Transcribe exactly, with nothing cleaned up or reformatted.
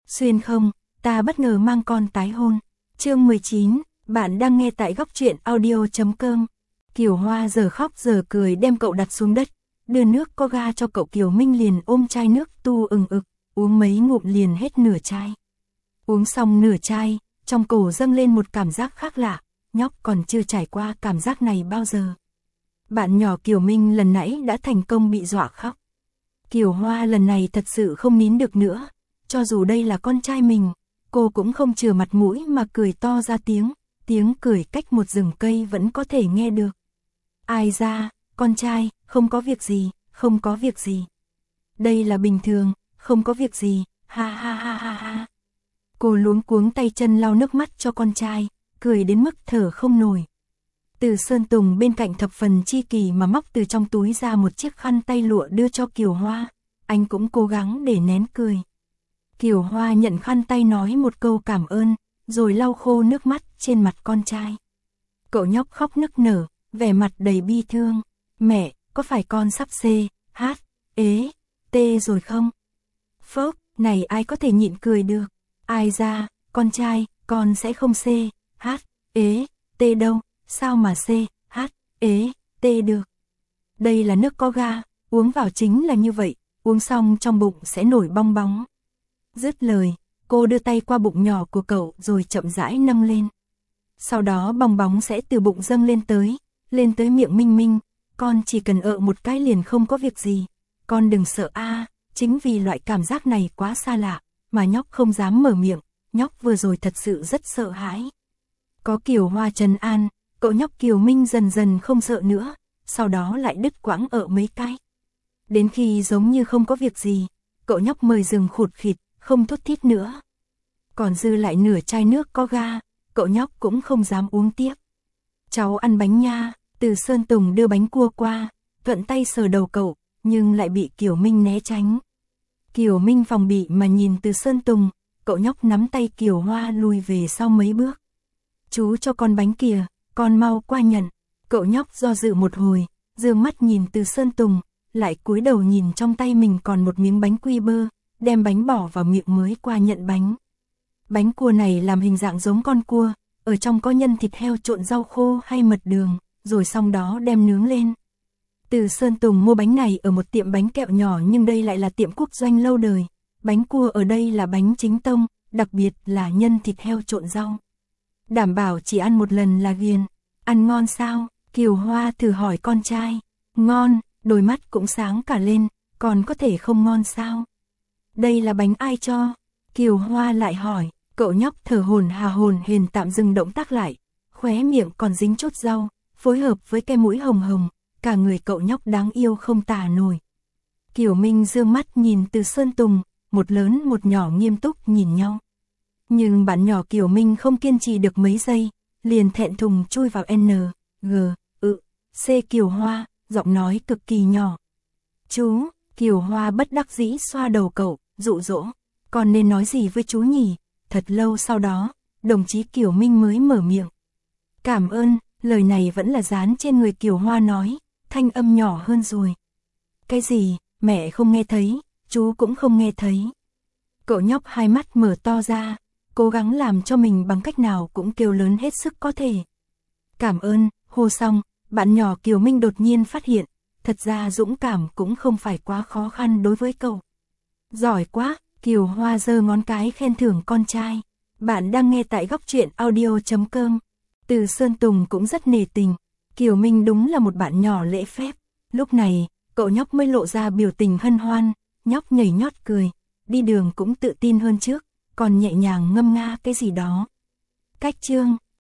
Xuyên không, ta bất ngờ mang con tái hôn. Chương mười chín, bạn đang nghe tại góc truyện audio.com. Kiều Hoa giờ khóc giờ cười đem cậu đặt xuống đất, đưa nước có ga cho cậu. Kiều Minh liền ôm chai nước tu ừng ực, uống mấy ngụm liền hết nửa chai. Uống xong nửa chai, trong cổ dâng lên một cảm giác khác lạ, nhóc còn chưa trải qua cảm giác này bao giờ. Bạn nhỏ Kiều Minh lần nãy đã thành công bị dọa khóc. Kiều Hoa lần này thật sự không nín được nữa, cho dù đây là con trai mình, cô cũng không chừa mặt mũi mà cười to ra tiếng, tiếng cười cách một rừng cây vẫn có thể nghe được. Ai ra, con trai, không có việc gì, không có việc gì. Đây là bình thường, không có việc gì, ha ha ha ha ha. Cô luống cuống tay chân lau nước mắt cho con trai, cười đến mức thở không nổi. Từ Sơn Tùng bên cạnh thập phần chi kỳ mà móc từ trong túi ra một chiếc khăn tay lụa đưa cho Kiều Hoa, anh cũng cố gắng để nén cười. Kiều Hoa nhận khăn tay nói một câu cảm ơn, rồi lau khô nước mắt trên mặt con trai. Cậu nhóc khóc nức nở, vẻ mặt đầy bi thương. Mẹ, có phải con sắp C, H, ế, T rồi không? Phốc, này ai có thể nhịn cười được. Ai ra, con trai, con sẽ không C, H, ế, T đâu, sao mà C, H, ế, T được. Đây là nước có ga, uống vào chính là như vậy, uống xong trong bụng sẽ nổi bong bóng. Dứt lời, cô đưa tay qua bụng nhỏ của cậu rồi chậm rãi nâng lên. Sau đó bong bóng sẽ từ bụng dâng lên tới, lên tới miệng Minh Minh, con chỉ cần ợ một cái liền không có việc gì. Con đừng sợ a, à, chính vì loại cảm giác này quá xa lạ, mà nhóc không dám mở miệng, nhóc vừa rồi thật sự rất sợ hãi. Có Kiều Hoa trấn an, cậu nhóc Kiều Minh dần dần không sợ nữa, sau đó lại đứt quãng ợ mấy cái. Đến khi giống như không có việc gì, cậu nhóc mới dừng khụt khịt, không thút thít nữa. Còn dư lại nửa chai nước có ga, cậu nhóc cũng không dám uống tiếp. Cháu ăn bánh nha. Từ Sơn Tùng đưa bánh cua qua, thuận tay sờ đầu cậu, nhưng lại bị Kiều Minh né tránh. Kiều Minh phòng bị mà nhìn Từ Sơn Tùng, cậu nhóc nắm tay Kiều Hoa lùi về sau mấy bước. Chú cho con bánh kìa, con mau qua nhận. Cậu nhóc do dự một hồi, dương mắt nhìn Từ Sơn Tùng, lại cúi đầu nhìn trong tay mình còn một miếng bánh quy bơ, đem bánh bỏ vào miệng mới qua nhận bánh. Bánh cua này làm hình dạng giống con cua, ở trong có nhân thịt heo trộn rau khô hay mật đường, rồi xong đó đem nướng lên. Từ Sơn Tùng mua bánh này ở một tiệm bánh kẹo nhỏ, nhưng đây lại là tiệm quốc doanh lâu đời. Bánh cua ở đây là bánh chính tông, đặc biệt là nhân thịt heo trộn rau. Đảm bảo chỉ ăn một lần là ghiền. Ăn ngon sao? Kiều Hoa thử hỏi con trai. Ngon, đôi mắt cũng sáng cả lên, còn có thể không ngon sao? Đây là bánh ai cho? Kiều Hoa lại hỏi. Cậu nhóc thở hổn hà hồn hển tạm dừng động tác lại, khóe miệng còn dính chút rau, phối hợp với cái mũi hồng hồng, cả người cậu nhóc đáng yêu không tả nổi. Kiều Minh dương mắt nhìn Từ Sơn Tùng, một lớn một nhỏ nghiêm túc nhìn nhau. Nhưng bạn nhỏ Kiều Minh không kiên trì được mấy giây, liền thẹn thùng chui vào N, G, ự, C. Kiều Hoa, giọng nói cực kỳ nhỏ. Chú, Kiều Hoa bất đắc dĩ xoa đầu cậu, dụ dỗ, con nên nói gì với chú nhỉ? Thật lâu sau đó, đồng chí Kiều Minh mới mở miệng. Cảm ơn, lời này vẫn là dán trên người Kiều Hoa nói, thanh âm nhỏ hơn rồi. Cái gì, mẹ không nghe thấy, chú cũng không nghe thấy. Cậu nhóc hai mắt mở to ra, cố gắng làm cho mình bằng cách nào cũng kêu lớn hết sức có thể. Cảm ơn, hô xong, bạn nhỏ Kiều Minh đột nhiên phát hiện, thật ra dũng cảm cũng không phải quá khó khăn đối với cậu. Giỏi quá! Kiều Hoa giơ ngón cái khen thưởng con trai. Bạn đang nghe tại góc truyện audio.com. Từ Sơn Tùng cũng rất nể tình. Kiều Minh đúng là một bạn nhỏ lễ phép. Lúc này, cậu nhóc mới lộ ra biểu tình hân hoan, nhóc nhảy nhót cười, đi đường cũng tự tin hơn trước, còn nhẹ nhàng ngâm nga cái gì đó. Cách chương